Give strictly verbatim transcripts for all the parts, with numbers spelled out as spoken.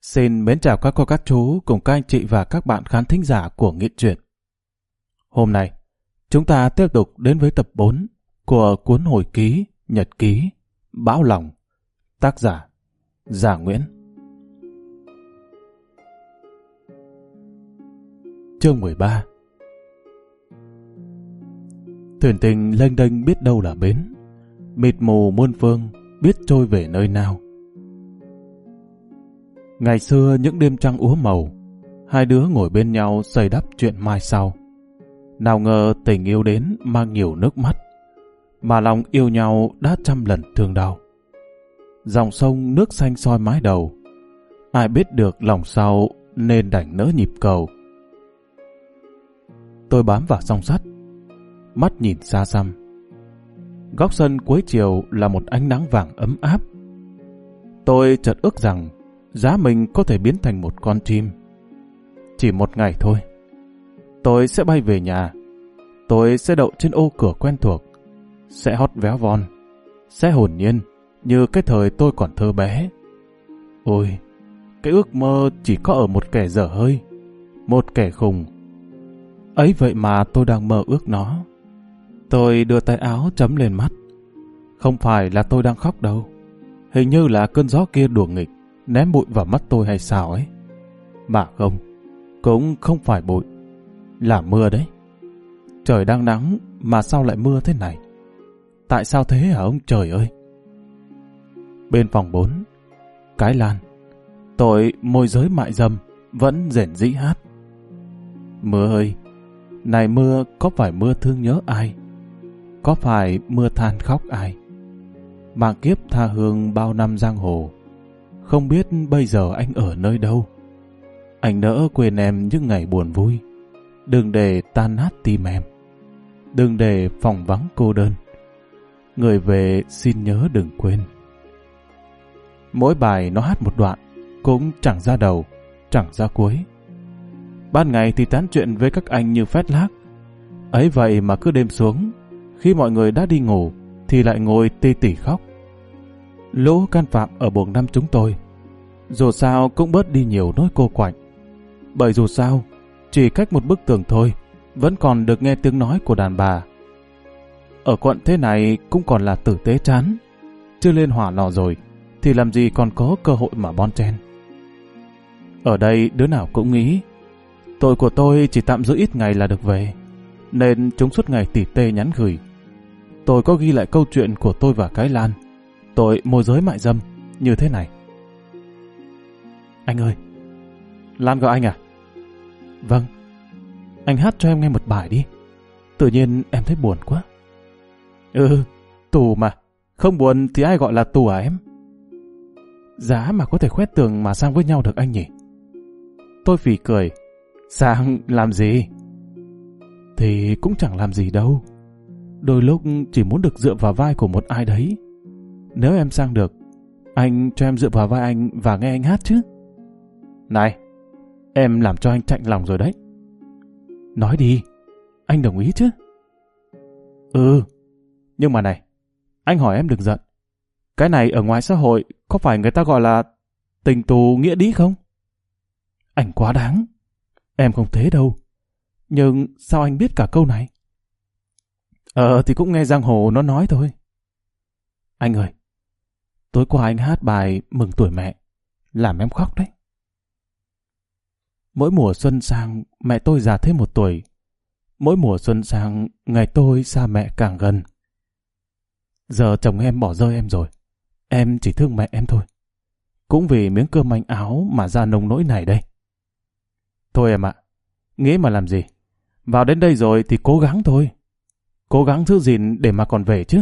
Xin mến chào các cô các chú cùng các anh chị và các bạn khán thính giả của Nghiện Truyện. Hôm nay, chúng ta tiếp tục đến với tập bốn của cuốn hồi ký, nhật ký, Bão Lòng, tác giả Giả Nguyễn. Chương mười ba. Thuyền tình lênh đênh biết đâu là bến, mịt mù muôn phương biết trôi về nơi nào. Ngày xưa những đêm trăng úa màu, hai đứa ngồi bên nhau xây đắp chuyện mai sau. Nào ngờ tình yêu đến mang nhiều nước mắt, mà lòng yêu nhau đã trăm lần thương đau. Dòng sông nước xanh soi mái đầu, ai biết được lòng sau nên đành nỡ nhịp cầu. Tôi bám vào song sắt, mắt nhìn xa xăm. Góc sân cuối chiều là một ánh nắng vàng ấm áp. Tôi chợt ước rằng giá mình có thể biến thành một con chim. Chỉ một ngày thôi, tôi sẽ bay về nhà. Tôi sẽ đậu trên ô cửa quen thuộc, sẽ hót véo von, sẽ hồn nhiên như cái thời tôi còn thơ bé. Ôi, cái ước mơ chỉ có ở một kẻ dở hơi, một kẻ khùng. Ấy vậy mà tôi đang mơ ước nó. Tôi đưa tay áo chấm lên mắt. Không phải là tôi đang khóc đâu. Hình như là cơn gió kia đùa nghịch, ném bụi vào mắt tôi hay sao ấy. Mà không, cũng không phải bụi, là mưa đấy. Trời đang nắng mà sao lại mưa thế này? Tại sao thế hả ông trời ơi? Bên phòng bốn, Cái Lan, tội môi giới mại dâm vẫn rền rĩ hát. Mưa ơi, này mưa có phải mưa thương nhớ ai? Có phải mưa than khóc ai? Mạng kiếp tha hương bao năm giang hồ, không biết bây giờ anh ở nơi đâu. Anh nỡ quên em những ngày buồn vui, đừng để tan nát tim em, đừng để phòng vắng cô đơn. Người về xin nhớ đừng quên. Mỗi bài nó hát một đoạn, cũng chẳng ra đầu, chẳng ra cuối. Ban ngày thì tán chuyện với các anh như phét lác. Ấy vậy mà cứ đêm xuống, khi mọi người đã đi ngủ, thì lại ngồi tỉ tỉ khóc. Lũ can phạm ở buồng năm chúng tôi, dù sao cũng bớt đi nhiều nỗi cô quạnh. Bởi dù sao, chỉ cách một bức tường thôi, vẫn còn được nghe tiếng nói của đàn bà. Ở quận thế này cũng còn là tử tế chán, chưa lên hỏa lò rồi, thì làm gì còn có cơ hội mà bon chen. Ở đây đứa nào cũng nghĩ, tội của tôi chỉ tạm giữ ít ngày là được về, nên chúng suốt ngày tỉ tê nhắn gửi. Tôi có ghi lại câu chuyện của tôi và Cái Lan, tội môi giới mại dâm, như thế này. Anh ơi, Lan gọi anh à? Vâng, anh hát cho em nghe một bài đi. Tự nhiên em thấy buồn quá. Ừ, tù mà, không buồn thì ai gọi là tù à em? Giá mà có thể khoét tường mà sang với nhau được anh nhỉ? Tôi phì cười. Sang làm gì? Thì cũng chẳng làm gì đâu. Đôi lúc chỉ muốn được dựa vào vai của một ai đấy. Nếu em sang được, anh cho em dựa vào vai anh và nghe anh hát chứ. Này, em làm cho anh chạnh lòng rồi đấy. Nói đi, anh đồng ý chứ? Ừ, nhưng mà này, anh hỏi em đừng giận. Cái này ở ngoài xã hội có phải người ta gọi là tình tù nghĩa đĩ không? Anh quá đáng. Em không thế đâu. Nhưng sao anh biết cả câu này? Ờ thì cũng nghe giang hồ nó nói thôi. Anh ơi, tối qua anh hát bài Mừng Tuổi Mẹ, làm em khóc đấy. Mỗi mùa xuân sang, mẹ tôi già thêm một tuổi. Mỗi mùa xuân sang, ngày tôi xa mẹ càng gần. Giờ chồng em bỏ rơi em rồi, em chỉ thương mẹ em thôi. Cũng vì miếng cơm manh áo mà ra nông nỗi này đây. Thôi em ạ, nghĩ mà làm gì. Vào đến đây rồi thì cố gắng thôi. Cố gắng giữ gìn để mà còn về chứ.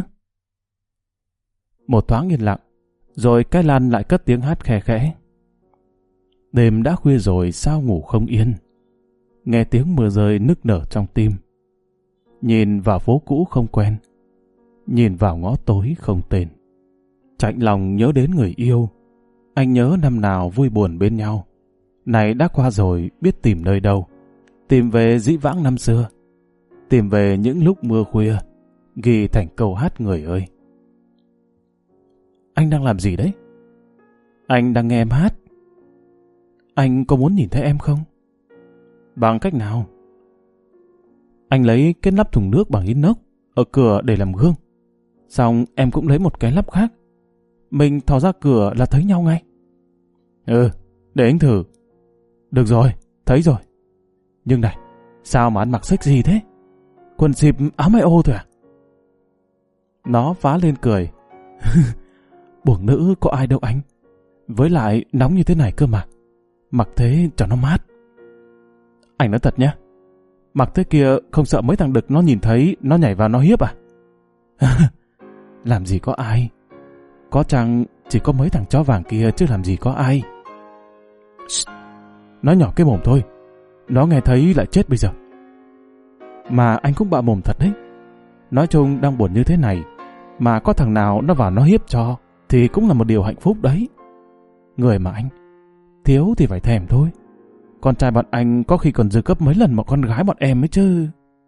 Một thoáng yên lặng, rồi Cái Lan lại cất tiếng hát khe khẽ. Đêm đã khuya rồi sao ngủ không yên, nghe tiếng mưa rơi nức nở trong tim. Nhìn vào phố cũ không quen, nhìn vào ngõ tối không tên. Chạnh lòng nhớ đến người yêu, anh nhớ năm nào vui buồn bên nhau. Này đã qua rồi biết tìm nơi đâu, tìm về dĩ vãng năm xưa, tìm về những lúc mưa khuya, ghi thành câu hát người ơi. Anh đang làm gì đấy? Anh đang nghe em hát. anh có muốn nhìn thấy em không? Bằng cách nào? Anh lấy cái nắp thùng nước bằng inox ở cửa để làm gương. Xong em cũng lấy một cái nắp khác. Mình thò ra cửa là thấy nhau ngay. Ừ, để anh thử. Được rồi, thấy rồi. Nhưng này, sao mà ăn mặc sexy thế? Quần xịp áo may ô thôi à? Nó phá lên cười. Buồng nữ có ai đâu anh. Với lại nóng như thế này cơ mà. Mặc thế cho nó mát. Anh nói thật nhé. Mặc thế kia không sợ mấy thằng đực nó nhìn thấy nó nhảy vào nó hiếp à? Làm gì có ai. Có chăng chỉ có mấy thằng chó vàng kia chứ làm gì có ai. Shh. Nói nhỏ cái mồm thôi. Nó nghe thấy lại chết bây giờ. Mà anh cũng bạ mồm thật đấy. Nói chung đang buồn như thế này mà có thằng nào nó vào nó hiếp cho thì cũng là một điều hạnh phúc đấy. Người mà anh thiếu thì phải thèm thôi. Con trai bọn anh có khi còn dư cấp mấy lần một con gái bọn em ấy chứ.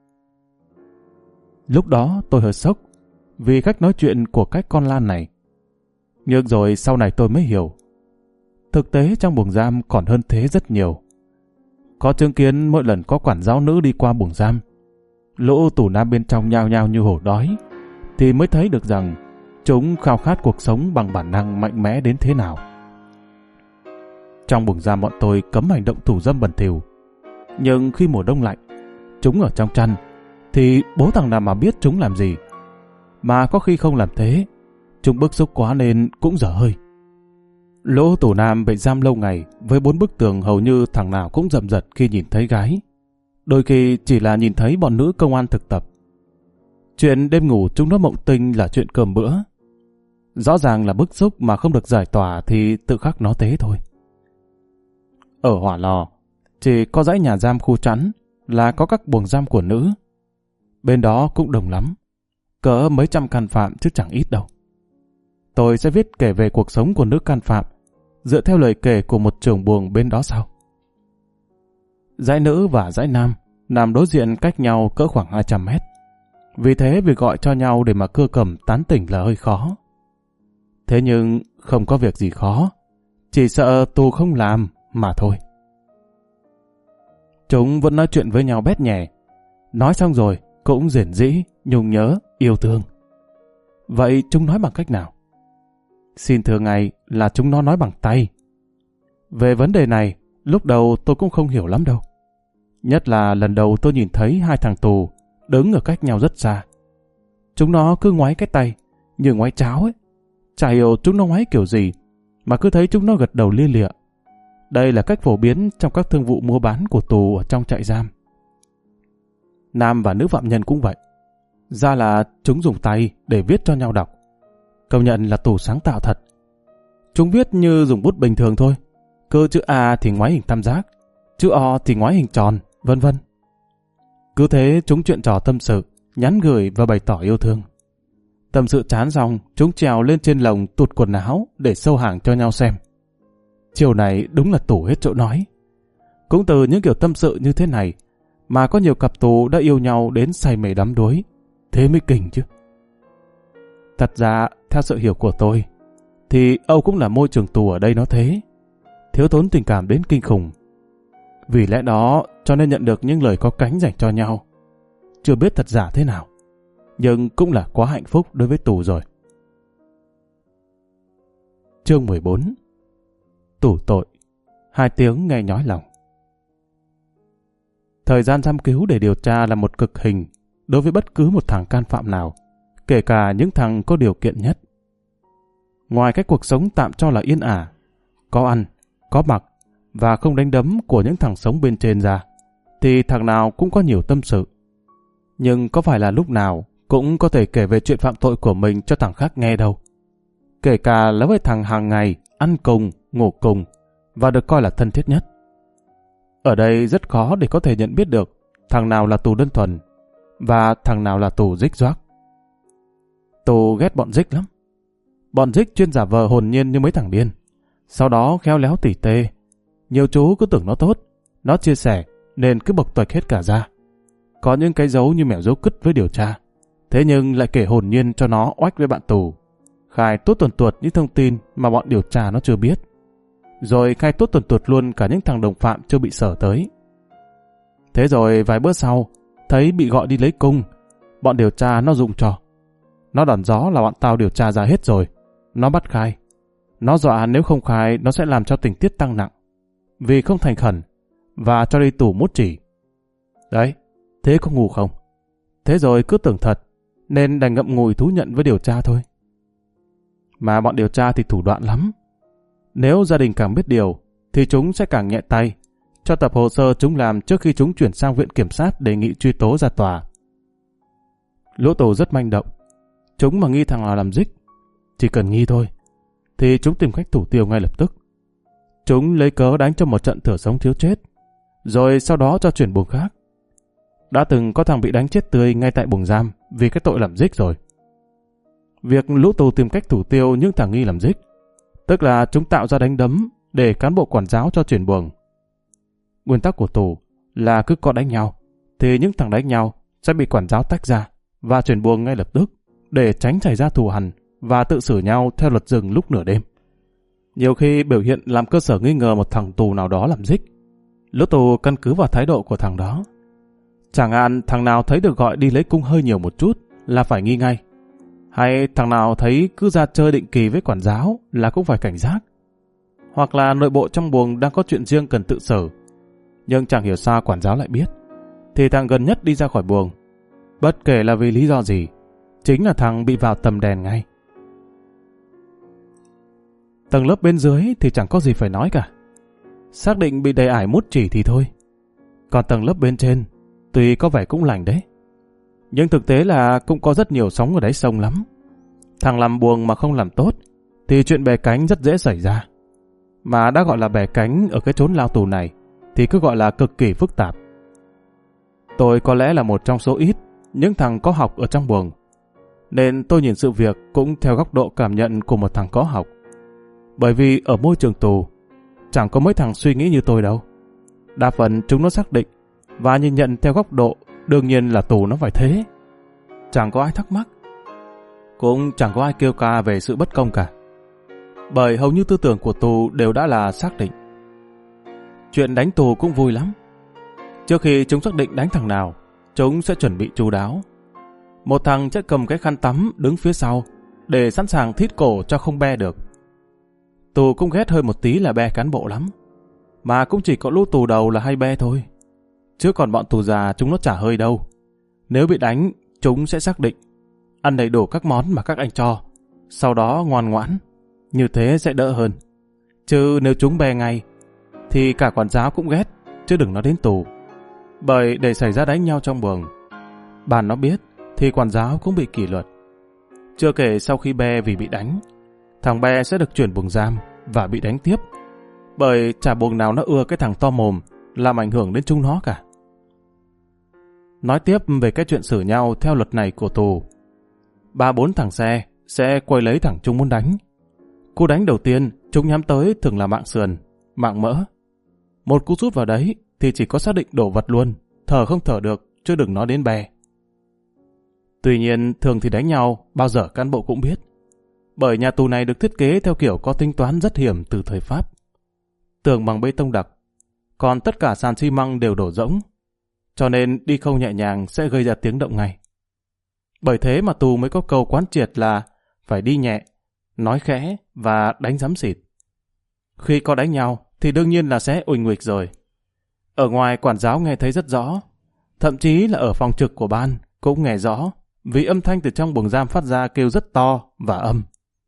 Lúc đó tôi hơi sốc vì cách nói chuyện của cái con Lan này. Nhưng rồi sau này tôi mới hiểu. Thực tế trong buồng giam còn hơn thế rất nhiều. Có chứng kiến mỗi lần có quản giáo nữ đi qua buồng giam, lũ tù nam bên trong nhao nhao như hổ đói, thì mới thấy được rằng chúng khao khát cuộc sống bằng bản năng mạnh mẽ đến thế nào. Trong buồng giam bọn tôi cấm hành động thủ dâm bẩn thỉu, nhưng khi mùa đông lạnh, chúng ở trong chăn, thì bố thằng nào mà biết chúng làm gì. Mà có khi không làm thế, chúng bức xúc quá nên cũng dở hơi. Lũ tù nam bị giam lâu ngày với bốn bức tường hầu như thằng nào cũng rậm rật khi nhìn thấy gái. Đôi khi chỉ là nhìn thấy bọn nữ công an thực tập. Chuyện đêm ngủ chúng nó mộng tinh là chuyện cơm bữa. Rõ ràng là bức xúc mà không được giải tỏa thì tự khắc nó thế thôi. Ở Hỏa Lò, chỉ có dãy nhà giam khu chắn là có các buồng giam của nữ. Bên đó cũng đông lắm, cỡ mấy trăm can phạm chứ chẳng ít đâu. Tôi sẽ viết kể về cuộc sống của nữ can phạm dựa theo lời kể của một trưởng buồng bên đó sau. Dãy nữ và dãy nam nằm đối diện cách nhau cỡ khoảng hai trăm mét. Vì thế việc gọi cho nhau để mà cưa cẩm tán tỉnh là hơi khó. Thế nhưng không có việc gì khó, chỉ sợ tù không làm mà thôi. Chúng vẫn nói chuyện với nhau bét nhè. Nói xong rồi cũng rền rĩ, nhung nhớ, yêu thương. Vậy chúng nói bằng cách nào? Xin thưa ngay là chúng nó nói bằng tay. Về vấn đề này, lúc đầu tôi cũng không hiểu lắm đâu. Nhất là lần đầu tôi nhìn thấy hai thằng tù đứng ở cách nhau rất xa. Chúng nó cứ ngoáy cái tay, như ngoáy cháo ấy. Chả hiểu chúng nó ngoáy kiểu gì, mà cứ thấy chúng nó gật đầu lia lịa. Đây là cách phổ biến trong các thương vụ mua bán của tù ở trong trại giam. Nam và nữ phạm nhân cũng vậy. Ra là chúng dùng tay để viết cho nhau đọc. Công nhận là tù sáng tạo thật. Chúng viết như dùng bút bình thường thôi. Cứ chữ A thì ngoáy hình tam giác, chữ O thì ngoáy hình tròn, vân vân. Cứ thế chúng chuyện trò tâm sự, nhắn gửi và bày tỏ yêu thương. Tâm sự chán xong, chúng trèo lên trên lồng tụt quần áo để sâu hàng cho nhau xem. Chiều này đúng là tù hết chỗ nói. Cũng từ những kiểu tâm sự như thế này mà có nhiều cặp tù đã yêu nhau đến say mê đắm đuối. Thế mới kinh chứ. Thật ra, theo sự hiểu của tôi, thì Âu cũng là môi trường tù ở đây nó thế. Thiếu thốn tình cảm đến kinh khủng. Vì lẽ đó cho nên nhận được những lời có cánh dành cho nhau. Chưa biết thật giả thế nào, nhưng cũng là quá hạnh phúc đối với tù rồi. Chương mười bốn. Tù tội. Hai tiếng nghe nhói lòng. Thời gian giam cứu để điều tra là một cực hình đối với bất cứ một thằng can phạm nào, kể cả những thằng có điều kiện nhất. Ngoài cái cuộc sống tạm cho là yên ả, có ăn, có mặc và không đánh đấm của những thằng sống bên trên ra, thì thằng nào cũng có nhiều tâm sự. Nhưng có phải là lúc nào cũng có thể kể về chuyện phạm tội của mình cho thằng khác nghe đâu. Kể cả là với thằng hàng ngày ăn cùng, ngủ cùng và được coi là thân thiết nhất. Ở đây rất khó để có thể nhận biết được thằng nào là tù đơn thuần và thằng nào là tù rích doác. Tù ghét bọn rích lắm. Bọn rích chuyên giả vờ hồn nhiên như mấy thằng điên, sau đó khéo léo tỉ tê. Nhiều chú cứ tưởng nó tốt, nó chia sẻ nên cứ bộc tuệch hết cả ra. Có những cái dấu như mèo dấu cứt với điều tra, thế nhưng lại kể hồn nhiên cho nó oách với bạn tù, khai tuốt tuần tuột những thông tin mà bọn điều tra nó chưa biết. rồi khai tuốt tuần tuột luôn cả những thằng đồng phạm chưa bị sở tới. Thế rồi vài bữa sau, thấy bị gọi đi lấy cung, bọn điều tra nó dùng trò. Nó đòn gió là bọn tao điều tra ra hết rồi, nó bắt khai. Nó dọa nếu không khai nó sẽ làm cho tình tiết tăng nặng, vì không thành khẩn, và cho đi tù mút chỉ. Đấy, thế có ngu không? Thế rồi cứ tưởng thật, nên đành ngậm ngùi thú nhận với điều tra thôi. Mà bọn điều tra thì thủ đoạn lắm. Nếu gia đình càng biết điều, thì chúng sẽ càng nhẹ tay, cho tập hồ sơ chúng làm trước khi chúng chuyển sang viện kiểm sát đề nghị truy tố ra tòa. Lũ tù rất manh động. Chúng mà nghi thằng nào làm rích, chỉ cần nghi thôi, thì chúng tìm cách thủ tiêu ngay lập tức. Chúng lấy cớ đánh cho một trận thửa sống thiếu chết, rồi sau đó cho chuyển buồng khác. Đã từng có thằng bị đánh chết tươi ngay tại buồng giam vì cái tội làm rích rồi. Việc lũ tù tìm cách thủ tiêu những thằng nghi làm rích, tức là chúng tạo ra đánh đấm để cán bộ quản giáo cho chuyển buồng. Nguyên tắc của tù là cứ có đánh nhau, thì những thằng đánh nhau sẽ bị quản giáo tách ra và chuyển buồng ngay lập tức, để tránh xảy ra thù hằn và tự xử nhau theo luật rừng lúc nửa đêm. Nhiều khi biểu hiện làm cơ sở nghi ngờ một thằng tù nào đó làm rích, lũ tù căn cứ vào thái độ của thằng đó. Chẳng hạn thằng nào thấy được gọi đi lấy cung hơi nhiều một chút là phải nghi ngay, hay thằng nào thấy cứ ra chơi định kỳ với quản giáo là cũng phải cảnh giác. Hoặc là nội bộ trong buồng đang có chuyện riêng cần tự xử, nhưng chẳng hiểu sao quản giáo lại biết, thì thằng gần nhất đi ra khỏi buồng, bất kể là vì lý do gì, chính là thằng bị vào tầm đèn ngay. Tầng lớp bên dưới thì chẳng có gì phải nói cả, xác định bị đầy ải mút chỉ thì thôi. Còn tầng lớp bên trên, tuy có vẻ cũng lành đấy, nhưng thực tế là cũng có rất nhiều sóng ở đáy sông lắm. Thằng làm buồng mà không làm tốt, thì chuyện bè cánh rất dễ xảy ra. Mà đã gọi là bè cánh ở cái chốn lao tù này, thì cứ gọi là cực kỳ phức tạp. Tôi có lẽ là một trong số ít những thằng có học ở trong buồng, nên tôi nhìn sự việc cũng theo góc độ cảm nhận của một thằng có học. Bởi vì ở môi trường tù, chẳng có mấy thằng suy nghĩ như tôi đâu. Đa phần chúng nó xác định và nhìn nhận theo góc độ đương nhiên là tù nó phải thế. Chẳng có ai thắc mắc, cũng chẳng có ai kêu ca về sự bất công cả. Bởi hầu như tư tưởng của tù đều đã là xác định. Chuyện đánh tù cũng vui lắm. Trước khi chúng xác định đánh thằng nào, chúng sẽ chuẩn bị chu đáo. Một thằng sẽ cầm cái khăn tắm đứng phía sau để sẵn sàng thít cổ cho không be được. Tù cũng ghét hơi một tí là be cán bộ lắm, mà cũng chỉ có lũ tù đầu là hay be thôi, chứ còn bọn tù già chúng nó chả hơi đâu. Nếu bị đánh, chúng sẽ xác định ăn đầy đủ các món mà các anh cho, sau đó ngoan ngoãn, như thế sẽ đỡ hơn. Chứ nếu chúng be ngay thì cả quản giáo cũng ghét, chứ đừng nói đến tù. Bởi để xảy ra đánh nhau trong buồng, bàn nó biết thì quản giáo cũng bị kỷ luật. Chưa kể sau khi be vì bị đánh, thằng be sẽ được chuyển buồng giam và bị đánh tiếp, bởi chả buồng nào nó ưa cái thằng to mồm làm ảnh hưởng đến chúng nó cả. Nói tiếp về cái chuyện xử nhau theo luật này của tù, ba bốn thằng xe sẽ quay lấy thằng chúng muốn đánh. Cú đánh đầu tiên chúng nhắm tới thường là mạng sườn, mạng mỡ. Một cú sút vào đấy thì chỉ có xác định đổ vật luôn, thở không thở được, chứ đừng nói đến bè. Tuy nhiên thường thì đánh nhau bao giờ cán bộ cũng biết, bởi nhà tù này được thiết kế theo kiểu có tính toán rất hiểm từ thời Pháp. Tường bằng bê tông đặc, còn tất cả sàn xi măng đều đổ rỗng, cho nên đi không nhẹ nhàng sẽ gây ra tiếng động ngay. Bởi thế mà tù mới có câu quán triệt là phải đi nhẹ, nói khẽ và đánh rắm xịt. Khi có đánh nhau thì đương nhiên là sẽ uỳnh uịch rồi. Ở ngoài quản giáo nghe thấy rất rõ, thậm chí là ở phòng trực của ban cũng nghe rõ, vì âm thanh từ trong buồng giam phát ra kêu rất to và âm.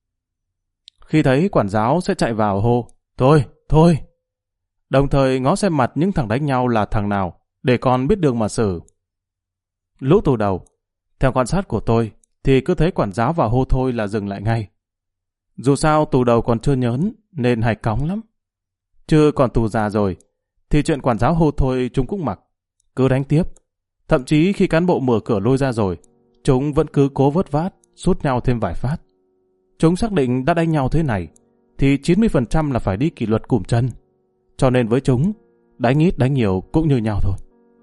Khi thấy quản giáo sẽ chạy vào hô, thôi, thôi, đồng thời ngó xem mặt những thằng đánh nhau là thằng nào, để con biết đường mà xử. Lũ tù đầu, theo quan sát của tôi, thì cứ thấy quản giáo vào hô thôi là dừng lại ngay. Dù sao tù đầu còn chưa nhớn, nên hay cóng lắm. Chứ còn tù già rồi, thì chuyện quản giáo hô thôi chúng cũng mặc, cứ đánh tiếp. Thậm chí khi cán bộ mở cửa lôi ra rồi, chúng vẫn cứ cố vớt vát, sút nhau thêm vài phát. Chúng xác định đã đánh nhau thế này, thì chín mươi phần trăm là phải đi kỷ luật cùm chân. Cho nên với chúng, đánh ít đánh nhiều cũng như nhau thôi.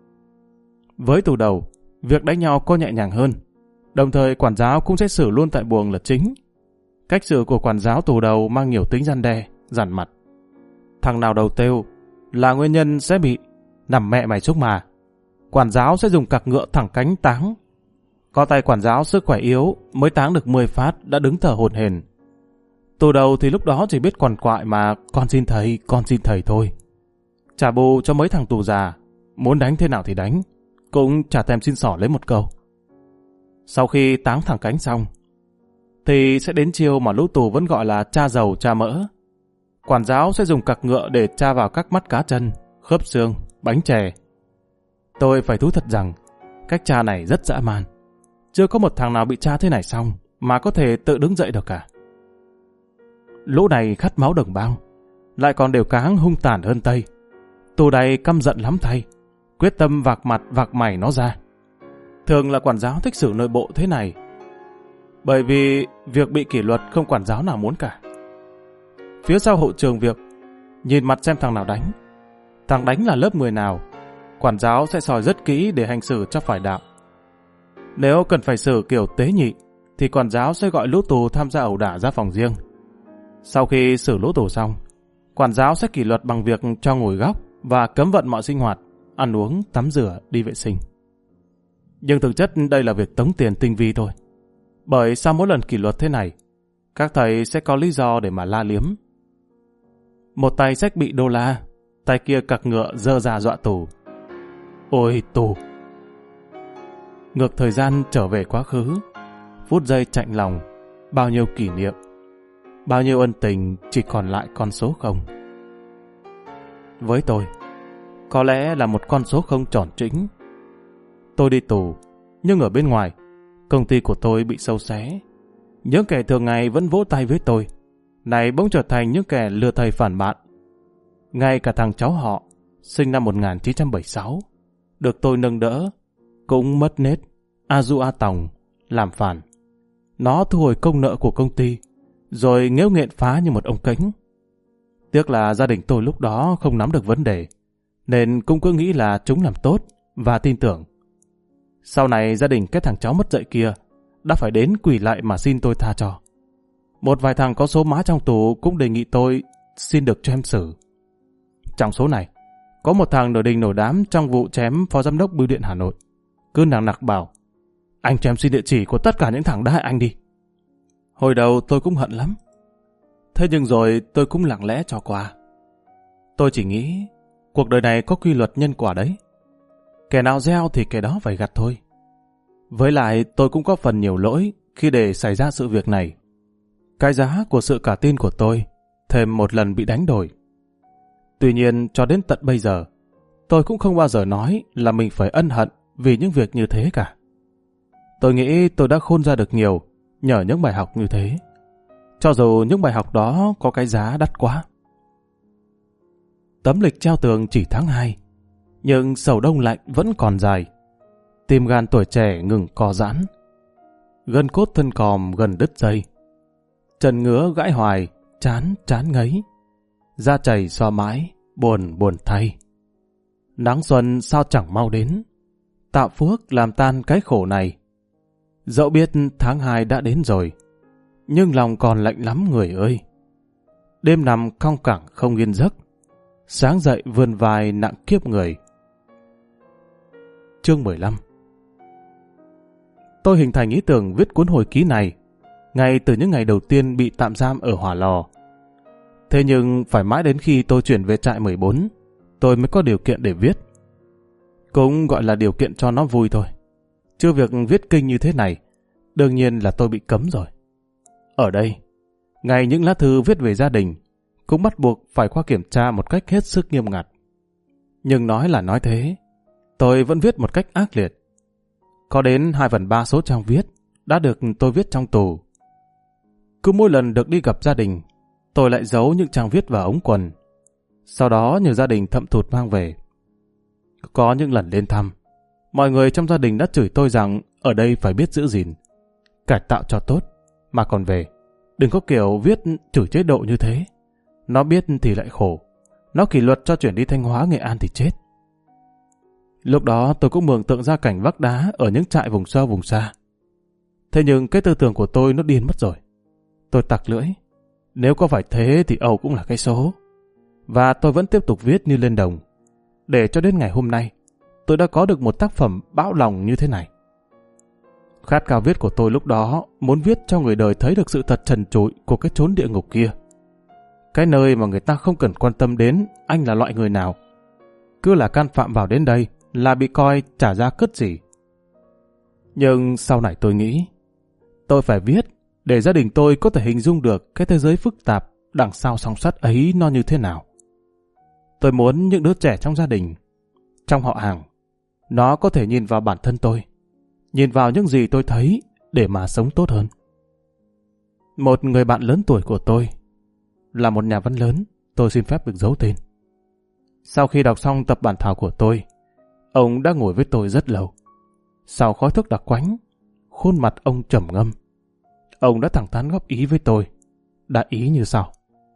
Với tù đầu, việc đánh nhau có nhẹ nhàng hơn. Đồng thời quản giáo cũng sẽ xử luôn tại buồng là chính. Cách xử của quản giáo tù đầu mang nhiều tính răn đe, dằn mặt. thằng nào đầu têu là nguyên nhân sẽ bị nằm mẹ mày xúc mà. Quản giáo sẽ dùng cặc ngựa thẳng cánh táng. Có tay quản giáo sức khỏe yếu mới táng được mười phát đã đứng thở hổn hển. Tù đầu thì lúc đó chỉ biết quằn quại mà con xin thầy, con xin thầy thôi. Trả bù cho mấy thằng tù già, muốn đánh thế nào thì đánh, cũng chả thèm xin xỏ lấy một câu. Sau khi táng thẳng cánh xong, thì sẽ đến chiều mà lũ tù vẫn gọi là tra dầu tra mỡ. Quản giáo sẽ dùng cặc ngựa để tra vào các mắt cá chân, khớp xương, bánh chè. Tôi phải thú thật rằng, cách tra này rất dã man. Chưa có một thằng nào bị tra thế này xong mà có thể tự đứng dậy được cả. Lũ này khát máu đồng bào, lại còn đều cáng hung tàn hơn Tây. Tù đầy căm giận lắm thay, quyết tâm vạc mặt vạc mày nó ra. Thường là quản giáo thích xử nội bộ thế này, bởi vì việc bị kỷ luật không quản giáo nào muốn cả. Phía sau hậu trường việc, nhìn mặt xem thằng nào đánh. Thằng đánh là lớp mười nào, quản giáo sẽ soi rất kỹ để hành xử cho phải đạo. Nếu cần phải xử kiểu tế nhị, thì quản giáo sẽ gọi lũ tù tham gia ẩu đả ra phòng riêng. Sau khi xử lũ tù xong, quản giáo sẽ kỷ luật bằng việc cho ngồi góc và cấm vận mọi sinh hoạt, ăn uống, tắm rửa, đi vệ sinh. Nhưng thực chất đây là việc tống tiền tinh vi thôi. Bởi sau mỗi lần kỷ luật thế này, các thầy sẽ có lý do để mà la liếm. Một tay xách bị đô la, tay kia cặc ngựa dơ ra dọa tù. Ôi tù! Ngược thời gian trở về quá khứ, phút giây chạnh lòng, bao nhiêu kỷ niệm, bao nhiêu ân tình chỉ còn lại con số không. Với tôi, có lẽ là một con số không tròn trĩnh. Tôi đi tù, nhưng ở bên ngoài, công ty của tôi bị sâu xé. Những kẻ thường ngày vẫn vỗ tay với tôi, này bỗng trở thành những kẻ lừa thầy phản bạn. Ngay cả thằng cháu họ, sinh năm một nghìn chín trăm bảy mươi sáu, được tôi nâng đỡ, cũng mất nết, a du a tòng, làm phản. Nó thu hồi công nợ của công ty, rồi nghếu nghện phá như một ông cánh. Tiếc là gia đình tôi lúc đó không nắm được vấn đề, nên cũng cứ nghĩ là chúng làm tốt và tin tưởng. Sau này gia đình cái thằng cháu mất dạy kia đã phải đến quỳ lại mà xin tôi tha cho. Một vài thằng có số má trong tù cũng đề nghị tôi xin được cho em xử. Trong số này, có một thằng nổi đình nổi đám trong vụ chém phó giám đốc bưu điện Hà Nội. Cứ nằng nặc bảo, anh cho em xin địa chỉ của tất cả những thằng đã hại anh đi. Hồi đầu tôi cũng hận lắm. Thế nhưng rồi tôi cũng lặng lẽ cho qua. Tôi chỉ nghĩ, cuộc đời này có quy luật nhân quả đấy. Kẻ nào gieo thì kẻ đó phải gặt thôi. Với lại tôi cũng có phần nhiều lỗi khi để xảy ra sự việc này. Cái giá của sự cả tin của tôi thêm một lần bị đánh đổi. Tuy nhiên cho đến tận bây giờ, tôi cũng không bao giờ nói là mình phải ân hận vì những việc như thế cả. Tôi nghĩ tôi đã khôn ra được nhiều nhờ những bài học như thế. Cho dù những bài học đó có cái giá đắt quá. Tấm lịch treo tường chỉ tháng hai, nhưng sầu đông lạnh vẫn còn dài. Tim gan tuổi trẻ ngừng co giãn. Gân cốt thân còm gần đứt dây. Chân ngứa gãi hoài, chán chán ngấy. Da chảy xoa mãi, buồn buồn thay. Nắng xuân sao chẳng mau đến, tạo phước làm tan cái khổ này. Dẫu biết tháng hai đã đến rồi, nhưng lòng còn lạnh lắm người ơi. Đêm nằm cong cẳng không yên giấc, sáng dậy vươn vai nặng kiếp người. Chương mười lăm. Tôi hình thành ý tưởng viết cuốn hồi ký này ngay từ những ngày đầu tiên bị tạm giam ở Hỏa Lò. Thế nhưng phải mãi đến khi tôi chuyển về trại mười bốn, tôi mới có điều kiện để viết. Cũng gọi là điều kiện cho nó vui thôi. Chứ việc viết kinh như thế này, đương nhiên là tôi bị cấm rồi. Ở đây, ngay những lá thư viết về gia đình, cũng bắt buộc phải qua kiểm tra một cách hết sức nghiêm ngặt. Nhưng nói là nói thế, tôi vẫn viết một cách ác liệt. Có đến hai phần ba số trang viết đã được tôi viết trong tù. Cứ mỗi lần được đi gặp gia đình, tôi lại giấu những trang viết vào ống quần. Sau đó nhờ gia đình thậm thụt mang về. Có những lần lên thăm, mọi người trong gia đình đã chửi tôi rằng ở đây phải biết giữ gìn, cải tạo cho tốt, mà còn về. Đừng có kiểu viết chửi chế độ như thế. Nó biết thì lại khổ. Nó kỷ luật cho chuyển đi Thanh Hóa, Nghệ An thì chết. Lúc đó tôi cũng mường tượng ra cảnh vác đá ở những trại vùng sâu vùng xa. Thế nhưng cái tư tưởng của tôi nó điên mất rồi. Tôi tặc lưỡi. Nếu có phải thế thì Âu cũng là cái số. và tôi vẫn tiếp tục viết như lên đồng. Để cho đến ngày hôm nay, tôi đã có được một tác phẩm bão lòng như thế này. Khát khao viết của tôi lúc đó muốn viết cho người đời thấy được sự thật trần trụi của cái chốn địa ngục kia. Cái nơi mà người ta không cần quan tâm đến anh là loại người nào. Cứ là can phạm vào đến đây là bị coi trả ra cất gì. Nhưng sau này tôi nghĩ, tôi phải viết để gia đình tôi có thể hình dung được cái thế giới phức tạp đằng sau song sắt ấy nó như thế nào. Tôi muốn những đứa trẻ trong gia đình, trong họ hàng, nó có thể nhìn vào bản thân tôi, nhìn vào những gì tôi thấy để mà sống tốt hơn. Một người bạn lớn tuổi của tôi, là một nhà văn lớn, tôi xin phép được giấu tên. Sau khi đọc xong tập bản thảo của tôi, ông đã ngồi với tôi rất lâu. Sau khói thuốc đặc quánh, khuôn mặt ông trầm ngâm. Ông đã thẳng thắn góp ý với tôi, đã ý như sau.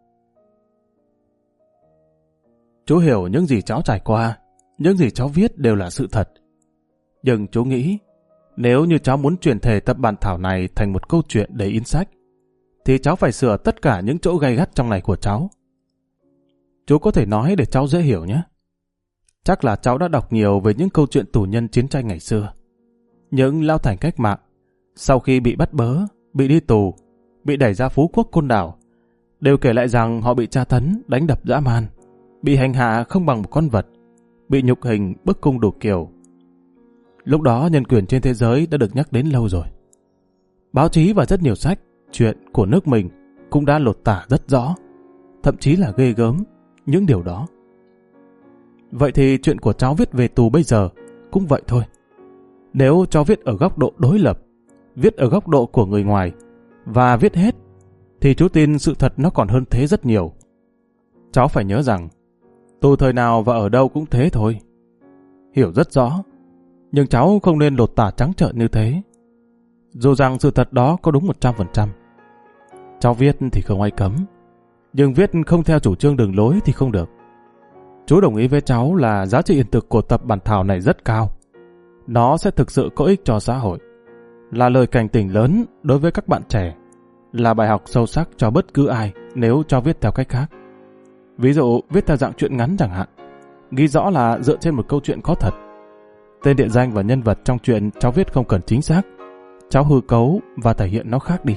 Chú hiểu những gì cháu trải qua, những gì cháu viết đều là sự thật. Nhưng chú nghĩ, nếu như cháu muốn chuyển thể tập bản thảo này thành một câu chuyện để in sách, thì cháu phải sửa tất cả những chỗ gay gắt trong này của cháu. Chú có thể nói để cháu dễ hiểu nhé. Chắc là cháu đã đọc nhiều về những câu chuyện tù nhân chiến tranh ngày xưa. Những lao thành cách mạng, sau khi bị bắt bớ, bị đi tù, bị đẩy ra Phú Quốc Côn Đảo, đều kể lại rằng họ bị tra tấn, đánh đập dã man, bị hành hạ không bằng một con vật, bị nhục hình, bức cung đủ kiểu. Lúc đó nhân quyền trên thế giới đã được nhắc đến lâu rồi. Báo chí và rất nhiều sách, chuyện của nước mình cũng đã lột tả rất rõ, thậm chí là ghê gớm những điều đó. Vậy thì chuyện của cháu viết về tù bây giờ cũng vậy thôi. Nếu cháu viết ở góc độ đối lập, viết ở góc độ của người ngoài, và viết hết, thì chú tin sự thật nó còn hơn thế rất nhiều. Cháu phải nhớ rằng, tù thời nào và ở đâu cũng thế thôi. Hiểu rất rõ, nhưng cháu không nên lột tả trắng trợn như thế. Dù rằng sự thật đó có đúng một trăm phần trăm. Cháu viết thì không ai cấm, nhưng viết không theo chủ trương đường lối thì không được. Chú đồng ý với cháu là giá trị hiện thực của tập bản thảo này rất cao. Nó sẽ thực sự có ích cho xã hội, là lời cảnh tỉnh lớn đối với các bạn trẻ, là bài học sâu sắc cho bất cứ ai nếu cho viết theo cách khác. Ví dụ viết theo dạng truyện ngắn chẳng hạn, ghi rõ là dựa trên một câu chuyện có thật. Tên địa danh và nhân vật trong truyện cháu viết không cần chính xác, cháu hư cấu và thể hiện nó khác đi.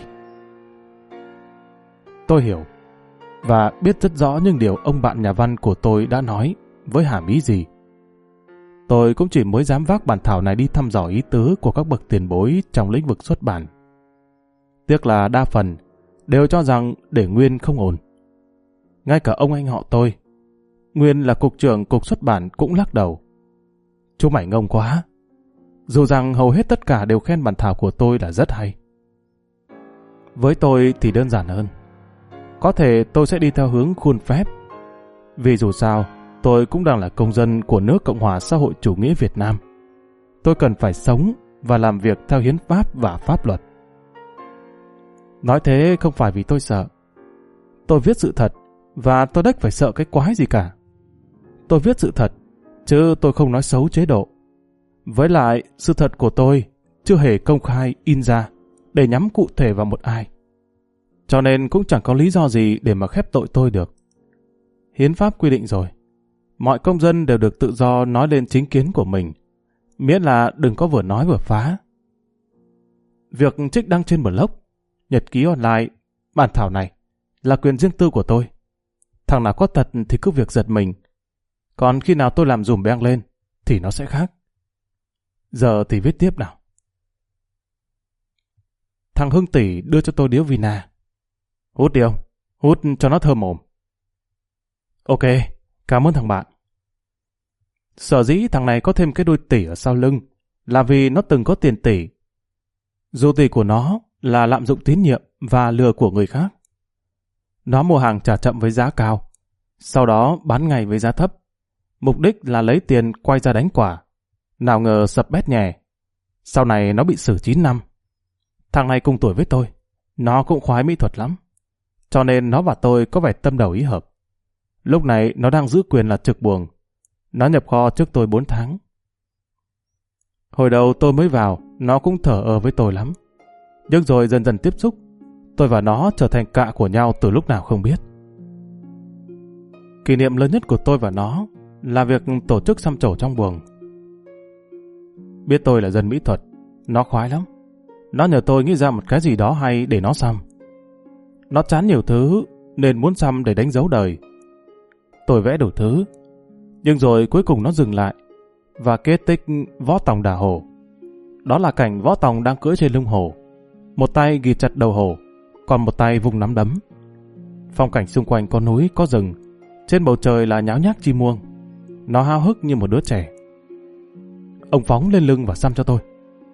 Tôi hiểu và biết rất rõ những điều ông bạn nhà văn của tôi đã nói với hàm ý gì. Tôi cũng chỉ mới dám vác bản thảo này đi thăm dò ý tứ của các bậc tiền bối trong lĩnh vực xuất bản. Tiếc là đa phần đều cho rằng để nguyên không ổn. Ngay cả ông anh họ tôi, nguyên là cục trưởng cục xuất bản, cũng lắc đầu. Chú mày ngông quá. Dù rằng hầu hết tất cả đều khen bản thảo của tôi là rất hay. Với tôi thì đơn giản hơn. Có thể tôi sẽ đi theo hướng khuôn phép. Vì dù sao, tôi cũng đang là công dân của nước Cộng hòa xã hội chủ nghĩa Việt Nam. Tôi cần phải sống và làm việc theo hiến pháp và pháp luật. Nói thế không phải vì tôi sợ. Tôi viết sự thật và tôi đếch phải sợ cái quái gì cả. Tôi viết sự thật, chứ tôi không nói xấu chế độ. Với lại, sự thật của tôi chưa hề công khai in ra để nhắm cụ thể vào một ai. Cho nên cũng chẳng có lý do gì để mà khép tội tôi được. Hiến pháp quy định rồi, mọi công dân đều được tự do nói lên chính kiến của mình, miễn là đừng có vừa nói vừa phá. Việc trích đăng trên blog, nhật ký online, bản thảo này là quyền riêng tư của tôi. Thằng nào có tật thì cứ việc giật mình. Còn khi nào tôi làm dùm beng lên thì nó sẽ khác. Giờ thì viết tiếp nào. Thằng Hưng Tỷ đưa cho tôi điếu vina. Hút đi ông, hút cho nó thơm mồm. Ok, cảm ơn thằng bạn. Sở dĩ thằng này có thêm cái đuôi tỷ ở sau lưng là vì nó từng có tiền tỷ. Dù tỷ của nó là lạm dụng tín nhiệm và lừa của người khác. Nó mua hàng trả chậm với giá cao, sau đó bán ngay với giá thấp. Mục đích là lấy tiền quay ra đánh quả. Nào ngờ sập bét nhè. Sau này nó bị xử chín năm. Thằng này cùng tuổi với tôi, nó cũng khoái mỹ thuật lắm. Cho nên nó và tôi có vẻ tâm đầu ý hợp. Lúc này nó đang giữ quyền là trực buồng. Nó nhập kho trước tôi bốn tháng. Hồi đầu tôi mới vào, nó cũng thở ơ với tôi lắm. Nhưng rồi dần dần tiếp xúc, tôi và nó trở thành cạ của nhau từ lúc nào không biết. Kỷ niệm lớn nhất của tôi và nó là việc tổ chức xăm trổ trong buồng. Biết tôi là dân mỹ thuật, nó khoái lắm. Nó nhờ tôi nghĩ ra một cái gì đó hay để nó xăm. Nó chán nhiều thứ nên muốn xăm để đánh dấu đời. Tôi vẽ đủ thứ, nhưng rồi cuối cùng nó dừng lại và kết tích Võ Tòng đả hổ. Đó là cảnh Võ Tòng đang cưỡi trên lưng hổ, một tay ghì chặt đầu hổ, còn một tay vung nắm đấm. Phong cảnh xung quanh có núi, có rừng, trên bầu trời là nháo nhác chim muông. Nó háo hức như một đứa trẻ. Ông phóng lên lưng và xăm cho tôi.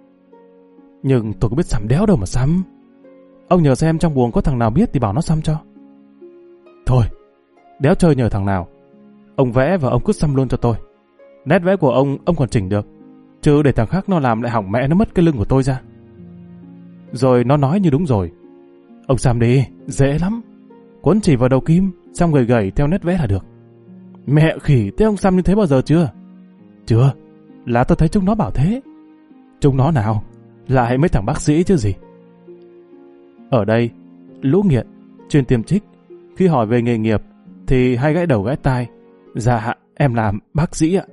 Nhưng tôi có biết xăm đéo đâu mà xăm. Ông nhờ xem trong buồng có thằng nào biết thì bảo nó xăm cho. Thôi, đéo chơi nhờ thằng nào. Ông vẽ và ông cứ xăm luôn cho tôi. Nét vẽ của ông, ông còn chỉnh được, chứ để thằng khác nó làm lại hỏng mẹ nó mất cái lưng của tôi ra. Rồi nó nói như đúng rồi. Ông xăm đi, dễ lắm. Quấn chỉ vào đầu kim, xong gầy gầy theo nét vẽ là được. Mẹ khỉ, thế ông xăm như thế bao giờ chưa? Chưa, là tôi thấy chúng nó bảo thế. Chúng nó nào? Lại mấy thằng bác sĩ chứ gì. Ở đây, lũ nghiện, chuyên tiêm trích, khi hỏi về nghề nghiệp thì hay gãi đầu gãi tai. Dạ, em làm bác sĩ ạ.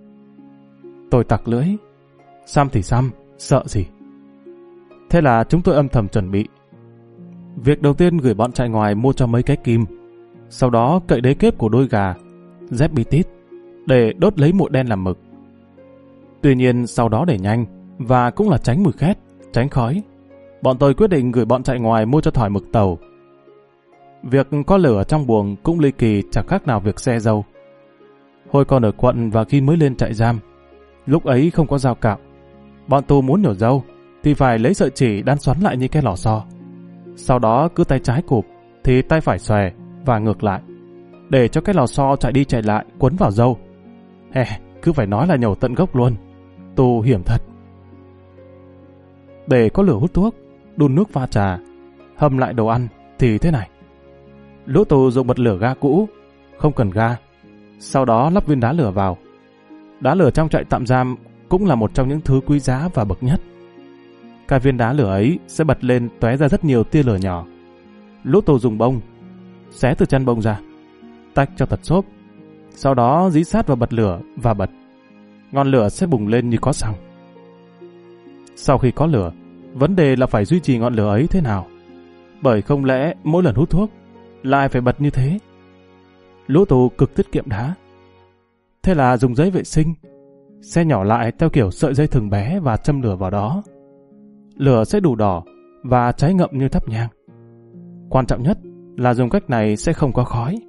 Tôi tặc lưỡi. Xăm thì xăm, sợ gì. Thế là chúng tôi âm thầm chuẩn bị. Việc đầu tiên gửi bọn chạy ngoài mua cho mấy cái kim, sau đó cậy đế kép của đôi gà, dép bi tít, để đốt lấy mụn đen làm mực. Tuy nhiên sau đó để nhanh, và cũng là tránh mùi khét, tránh khói, bọn tôi quyết định gửi bọn chạy ngoài mua cho thỏi mực tàu. Việc có lửa trong buồng cũng ly kỳ chẳng khác nào việc xe dâu. Hồi còn ở quận và khi mới lên trại giam, lúc ấy không có dao cạo. Bọn tù muốn nhổ dâu thì phải lấy sợi chỉ đan xoắn lại như cái lò xo. Sau đó cứ tay trái cụp thì tay phải xòe và ngược lại, để cho cái lò xo chạy đi chạy lại quấn vào dâu. Hè, cứ phải nói là nhổ tận gốc luôn. Tù hiểm thật. Để có lửa hút thuốc, đun nước pha trà, hầm lại đồ ăn thì thế này. Lũ tù dùng bật lửa ga cũ, không cần ga. Sau đó lắp viên đá lửa vào. Đá lửa trong trại tạm giam cũng là một trong những thứ quý giá và bậc nhất. Cái viên đá lửa ấy sẽ bật lên tóe ra rất nhiều tia lửa nhỏ. Lũ tù dùng bông, xé từ chân bông ra, tách cho thật xốp. Sau đó dí sát vào bật lửa và bật. Ngọn lửa sẽ bùng lên như có xăng. Sau khi có lửa, vấn đề là phải duy trì ngọn lửa ấy thế nào. Bởi không lẽ mỗi lần hút thuốc lại phải bật như thế. Lũ tù cực tiết kiệm đá. Thế là dùng giấy vệ sinh, xe nhỏ lại theo kiểu sợi dây thừng bé và châm lửa vào đó. Lửa sẽ đủ đỏ và cháy ngậm như thắp nhang. Quan trọng nhất là dùng cách này sẽ không có khói.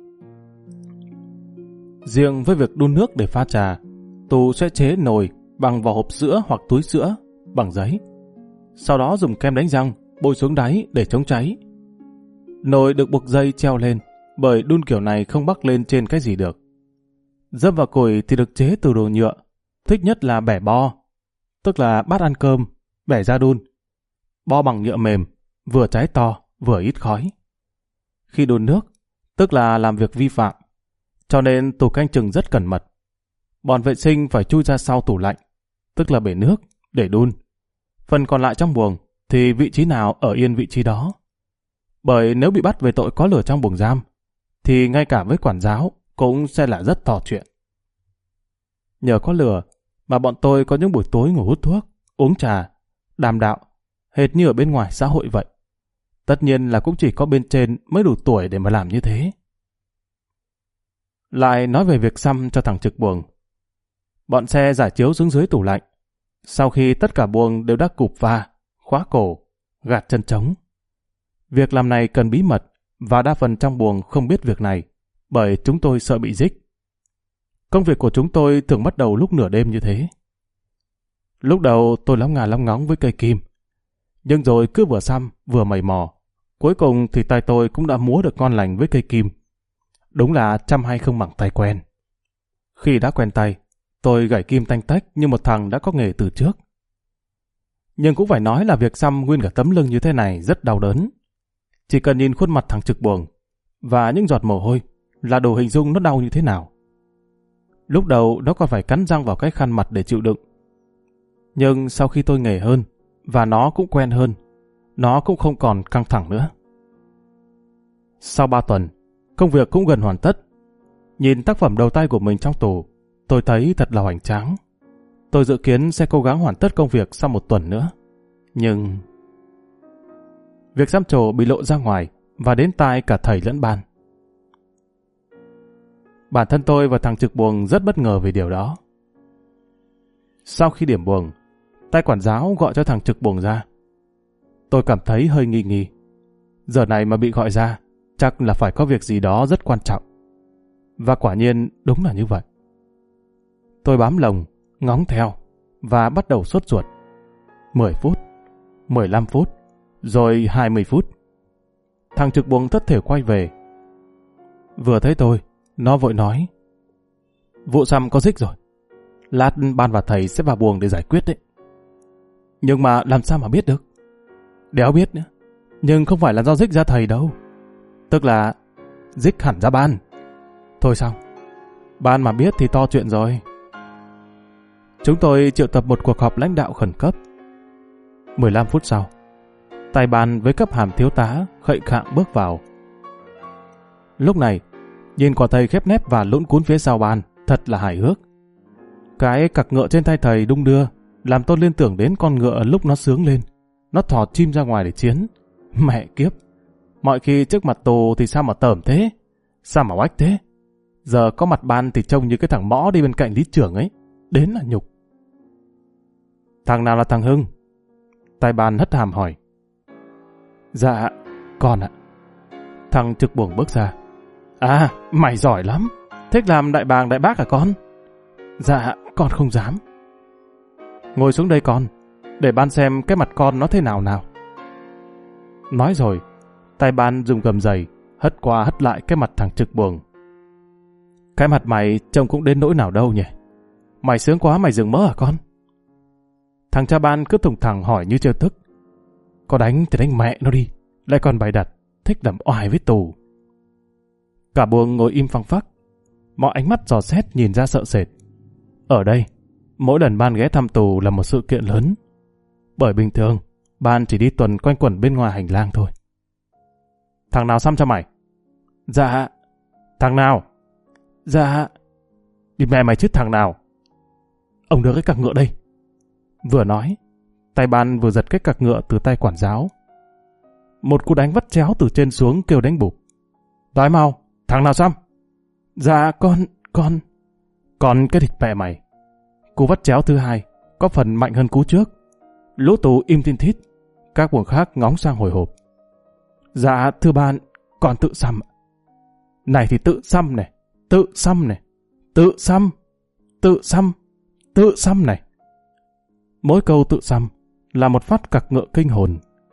Riêng với việc đun nước để pha trà, tù sẽ chế nồi bằng vỏ hộp sữa hoặc túi sữa bằng giấy. Sau đó dùng kem đánh răng bôi xuống đáy để chống cháy. Nồi được buộc dây treo lên, bởi đun kiểu này không bắc lên trên cái gì được. Dâm và củi thì được chế từ đồ nhựa, thích nhất là bẻ bo, tức là bát ăn cơm, bẻ ra đun. Bo bằng nhựa mềm, vừa cháy to, vừa ít khói. Khi đun nước, tức là làm việc vi phạm, cho nên tủ canh chừng rất cẩn mật. Bọn vệ sinh phải chui ra sau tủ lạnh, tức là bể nước, để đun. Phần còn lại trong buồng thì vị trí nào ở yên vị trí đó. Bởi nếu bị bắt về tội có lửa trong buồng giam, thì ngay cả với quản giáo cũng sẽ là rất to chuyện. Nhờ có lửa mà bọn tôi có những buổi tối ngồi hút thuốc, uống trà, đàm đạo, hệt như ở bên ngoài xã hội vậy. Tất nhiên là cũng chỉ có bên trên mới đủ tuổi để mà làm như thế. Lại nói về việc xăm cho thằng trực buồng. Bọn xe giải chiếu xuống dưới tủ lạnh. Sau khi tất cả buồng đều đã cụp va, khóa cổ, gạt chân trống. Việc làm này cần bí mật và đa phần trong buồng không biết việc này, bởi chúng tôi sợ bị rích. Công việc của chúng tôi thường bắt đầu lúc nửa đêm như thế. Lúc đầu tôi lóng ngà lóng ngóng với cây kim, nhưng rồi cứ vừa xăm vừa mày mò. Cuối cùng thì tay tôi cũng đã múa được ngon lành với cây kim. Đúng là trăm hay không bằng tay quen. Khi đã quen tay, tôi gảy kim tanh tách như một thằng đã có nghề từ trước. Nhưng cũng phải nói là việc xăm nguyên cả tấm lưng như thế này rất đau đớn. Chỉ cần nhìn khuôn mặt thằng trực buồng và những giọt mồ hôi là đủ hình dung nó đau như thế nào. Lúc đầu nó còn phải cắn răng vào cái khăn mặt để chịu đựng. Nhưng sau khi tôi nghề hơn và nó cũng quen hơn, nó cũng không còn căng thẳng nữa. Sau ba tuần, công việc cũng gần hoàn tất. Nhìn tác phẩm đầu tay của mình trong tù, tôi thấy thật là hoành tráng. Tôi dự kiến sẽ cố gắng hoàn tất công việc sau một tuần nữa. Nhưng... việc xăm trổ bị lộ ra ngoài và đến tai cả thầy lẫn ban. Bản thân tôi và thằng trực buồng rất bất ngờ về điều đó. Sau khi điểm buồng, tay quản giáo gọi cho thằng trực buồng ra. Tôi cảm thấy hơi nghi nghi. Giờ này mà bị gọi ra, chắc là phải có việc gì đó rất quan trọng. Và quả nhiên đúng là như vậy. Tôi bám lồng, ngóng theo và bắt đầu sốt ruột. mười phút, mười lăm phút, rồi hai mươi phút. Thằng trực buồng thất thểu quay về. Vừa thấy tôi, nó vội nói: vụ xăm có dích rồi. Lát ban và thầy sẽ vào buồng để giải quyết đấy. Nhưng mà làm sao mà biết được? Đéo biết nữa. Nhưng không phải là do dích ra thầy đâu. Tức là dích hẳn ra ban. Thôi xong, ban mà biết thì to chuyện rồi. Chúng tôi triệu tập một cuộc họp lãnh đạo khẩn cấp. mười lăm phút sau, tài ban với cấp hàm thiếu tá khậy khạng bước vào. Lúc này, nhìn quả thầy khép nép và lũn cún phía sau ban, thật là hài hước. Cái cặc ngựa trên tay thầy đung đưa, làm tôi liên tưởng đến con ngựa lúc nó sướng lên. Nó thò chim ra ngoài để chiến. Mẹ kiếp! Mọi khi trước mặt tù thì sao mà tởm thế? Sao mà oách thế? Giờ có mặt ban thì trông như cái thằng mõ đi bên cạnh lý trưởng ấy. Đến là nhục. Thằng nào là thằng Hưng? Tài ban hất hàm hỏi. Dạ, con ạ. Thằng trực buồng bước ra. À, mày giỏi lắm. Thích làm đại bàng đại bác hả con? Dạ, con không dám. Ngồi xuống đây con, để ban xem cái mặt con nó thế nào nào. Nói rồi, tay ban dùng gầm giày, hất qua hất lại cái mặt thằng trực buồng. Cái mặt mày trông cũng đến nỗi nào đâu nhỉ? Mày sướng quá mày dừng mỡ hả con? Thằng cha ban cứ thùng thẳng hỏi như trêu tức. Có đánh thì đánh mẹ nó đi, lại còn bày đặt, thích làm oai với tù. Cả buồng ngồi im phăng phắc, mọi ánh mắt dò xét nhìn ra sợ sệt. Ở đây, mỗi lần ban ghé thăm tù là một sự kiện lớn. Bởi bình thường, ban chỉ đi tuần quanh quẩn bên ngoài hành lang thôi. Thằng nào xăm cho mày? Dạ. Thằng nào? Dạ. Đi mẹ mày chứ thằng nào? Ông đưa cái cặc ngựa đây. Vừa nói, tay ban vừa giật cái cặc ngựa từ tay quản giáo. Một cú đánh vắt chéo từ trên xuống kêu đánh bụp. Nói mau, thằng nào xăm? Dạ con, con... Còn cái thịt mẹ mày. Cú vắt chéo thứ hai có phần mạnh hơn cú trước. Lũ tù im tin thít. Các buồng khác ngóng sang hồi hộp. Dạ thưa ban, còn tự xăm. Này thì tự xăm này, tự xăm này, tự xăm, tự xăm, tự xăm này. Mỗi câu tự xăm là một phát cặc ngựa kinh hồn.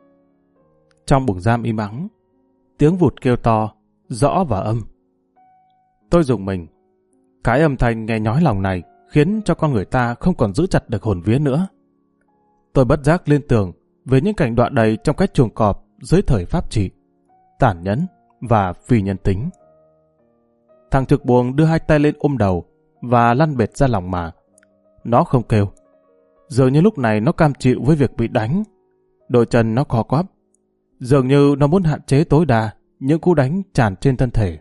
Trong buồng giam im ắng, tiếng vụt kêu to, rõ và âm. Tôi rùng mình. Cái âm thanh nghe nhói lòng này khiến cho con người ta không còn giữ chặt được hồn vía nữa. Tôi bất giác liên tưởng về những cảnh đoạn đầy trong cái chuồng cọp dưới thời pháp trị, tàn nhẫn và phi nhân tính. Thằng trực buồng đưa hai tay lên ôm đầu và lăn bệt ra lòng mà. Nó không kêu. Dường như lúc này nó cam chịu với việc bị đánh. Đôi chân nó co quắp. Dường như nó muốn hạn chế tối đa những cú đánh tràn trên thân thể.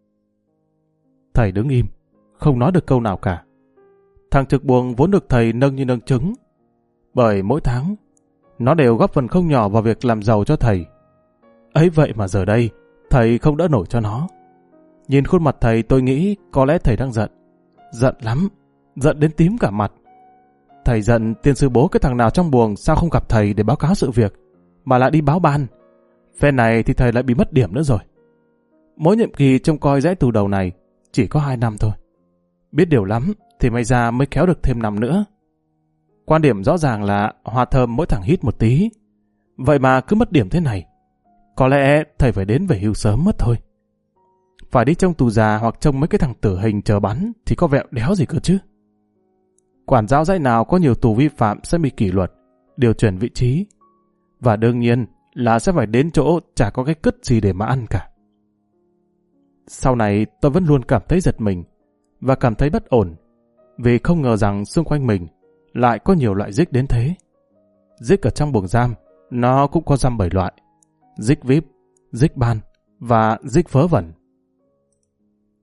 Thầy đứng im, không nói được câu nào cả. Thằng trực buồng vốn được thầy nâng như nâng trứng. Bởi mỗi tháng, nó đều góp phần không nhỏ vào việc làm giàu cho thầy. Ấy vậy mà giờ đây, thầy không đỡ nổi cho nó. Nhìn khuôn mặt thầy tôi nghĩ có lẽ thầy đang giận. Giận lắm, giận đến tím cả mặt. Thầy giận tiên sư bố cái thằng nào trong buồng sao không gặp thầy để báo cáo sự việc, mà lại đi báo ban. Phen này thì thầy lại bị mất điểm nữa rồi. Mỗi nhiệm kỳ trông coi dãy tù đầu này chỉ có hai năm thôi. Biết điều lắm thì may ra mới kéo được thêm năm nữa. Quan điểm rõ ràng là hòa thơm mỗi thằng hít một tí. Vậy mà cứ mất điểm thế này. Có lẽ thầy phải đến về hưu sớm mất thôi. Phải đi trông tù già hoặc trông mấy cái thằng tử hình chờ bắn thì có vẹo đéo gì cơ chứ. Quản giáo dãy nào có nhiều tù vi phạm sẽ bị kỷ luật, điều chuyển vị trí. Và đương nhiên là sẽ phải đến chỗ chả có cái cứt gì để mà ăn cả. Sau này tôi vẫn luôn cảm thấy giật mình và cảm thấy bất ổn vì không ngờ rằng xung quanh mình lại có nhiều loại dích đến thế. Dích ở trong buồng giam nó cũng có dăm bảy loại. Dích víp, dích ban và dích vớ vẩn.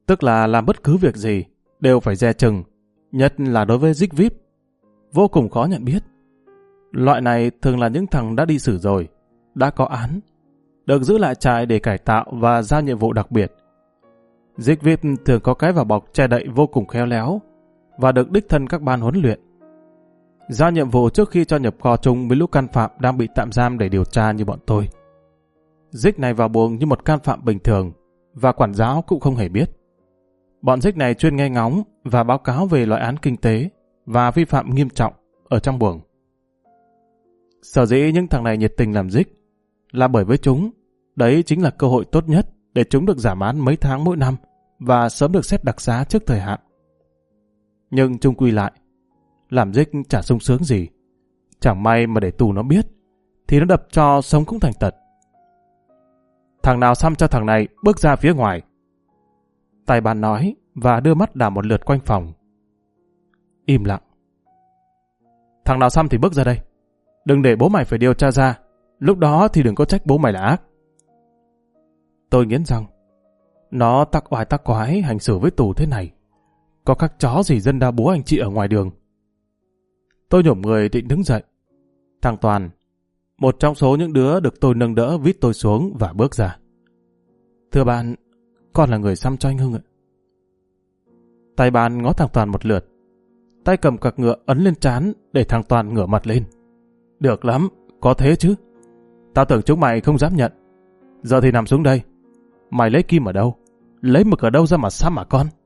Tức là làm bất cứ việc gì đều phải dè chừng, nhất là đối với dích víp. Vô cùng khó nhận biết. Loại này thường là những thằng đã đi xử rồi, đã có án, được giữ lại trại để cải tạo và giao nhiệm vụ đặc biệt. Dích víp thường có cái vỏ bọc che đậy vô cùng khéo léo và được đích thân các ban huấn luyện. Giao nhiệm vụ trước khi cho nhập kho chung với lũ can phạm đang bị tạm giam để điều tra như bọn tôi. Dích này vào buồng như một can phạm bình thường và quản giáo cũng không hề biết. Bọn dích này chuyên nghe ngóng và báo cáo về loại án kinh tế và vi phạm nghiêm trọng ở trong buồng. Sở dĩ những thằng này nhiệt tình làm dích là bởi với chúng, đấy chính là cơ hội tốt nhất để chúng được giảm án mấy tháng mỗi năm và sớm được xét đặc xá trước thời hạn. Nhưng chung quy lại, làm dích chả sung sướng gì. Chẳng may mà để tù nó biết, thì nó đập cho sống cũng thành tật. Thằng nào xăm cho thằng này bước ra phía ngoài. Tài bàn nói và đưa mắt đảo một lượt quanh phòng. Im lặng. Thằng nào xăm thì bước ra đây. Đừng để bố mày phải điều tra ra. Lúc đó thì đừng có trách bố mày là ác. Tôi nghiến răng. Nó tắc oai tắc quái hành xử với tù thế này. Có các chó gì dân đa bố anh chị ở ngoài đường. Tôi nhổm người định đứng dậy. Thằng Toàn, một trong số những đứa được tôi nâng đỡ, vít tôi xuống và bước ra. Thưa bạn, con là người xăm cho anh Hưng ạ. Tay bạn ngó thằng Toàn một lượt. Tay cầm cặc ngựa ấn lên trán để thằng Toàn ngửa mặt lên. Được lắm, có thế chứ. Tao tưởng chúng mày không dám nhận. Giờ thì nằm xuống đây. Mày lấy kim ở đâu? Lấy mực ở đâu ra mà xăm hả con?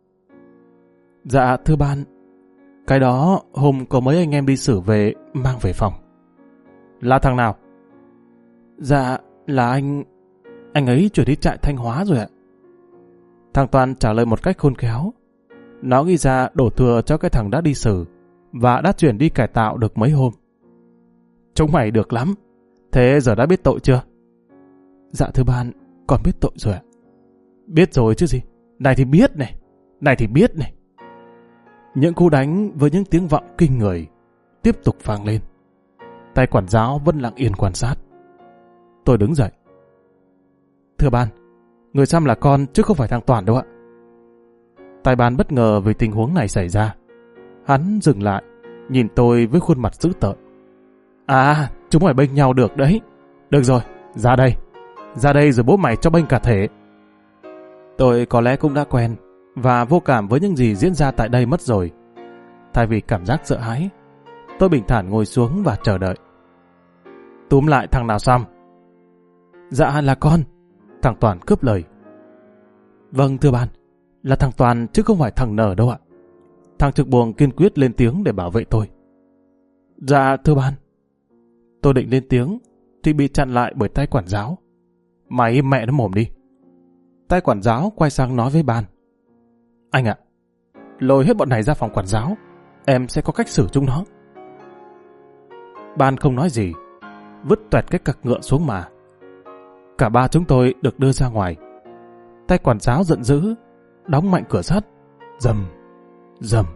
Dạ thưa ban, cái đó hôm có mấy anh em đi xử về mang về phòng. Là thằng nào? Dạ là anh... Anh ấy chuyển đi trại Thanh Hóa rồi ạ. Thằng Toàn trả lời một cách khôn khéo. Nó ghi ra đổ thừa cho cái thằng đã đi xử và đã chuyển đi cải tạo được mấy hôm. Chúng mày được lắm. Thế giờ đã biết tội chưa? Dạ thưa ban, con biết tội rồi ạ. Biết rồi chứ gì. Này thì biết này. Này thì biết này. Những cú đánh với những tiếng vọng kinh người tiếp tục vang lên. Tay quản giáo vẫn lặng yên quan sát. Tôi đứng dậy. Thưa ban, người xăm là con chứ không phải thằng Toàn đâu ạ. Tài ban bất ngờ vì tình huống này xảy ra. Hắn dừng lại, nhìn tôi với khuôn mặt dữ tợn. À, chúng mày bênh nhau được đấy. Được rồi, ra đây. Ra đây rồi bố mày cho bênh cả thể. Tôi có lẽ cũng đã quen và vô cảm với những gì diễn ra tại đây mất rồi. Thay vì cảm giác sợ hãi, tôi bình thản ngồi xuống và chờ đợi. Túm lại thằng nào xăm? Dạ là con. Thằng Toàn cướp lời. Vâng thưa ban, là thằng Toàn chứ không phải thằng Nở đâu ạ. Thằng trực buồng kiên quyết lên tiếng để bảo vệ tôi. Dạ thưa ban. Tôi định lên tiếng thì bị chặn lại bởi tay quản giáo. Mày im mẹ nó mồm đi. Tay quản giáo quay sang nói với ban. Anh ạ, lôi hết bọn này ra phòng quản giáo, em sẽ có cách xử chúng nó. Ban không nói gì, vứt toẹt cái cặc ngựa xuống mà. Cả ba chúng tôi được đưa ra ngoài. Tay quản giáo giận dữ, đóng mạnh cửa sắt. Rầm, rầm.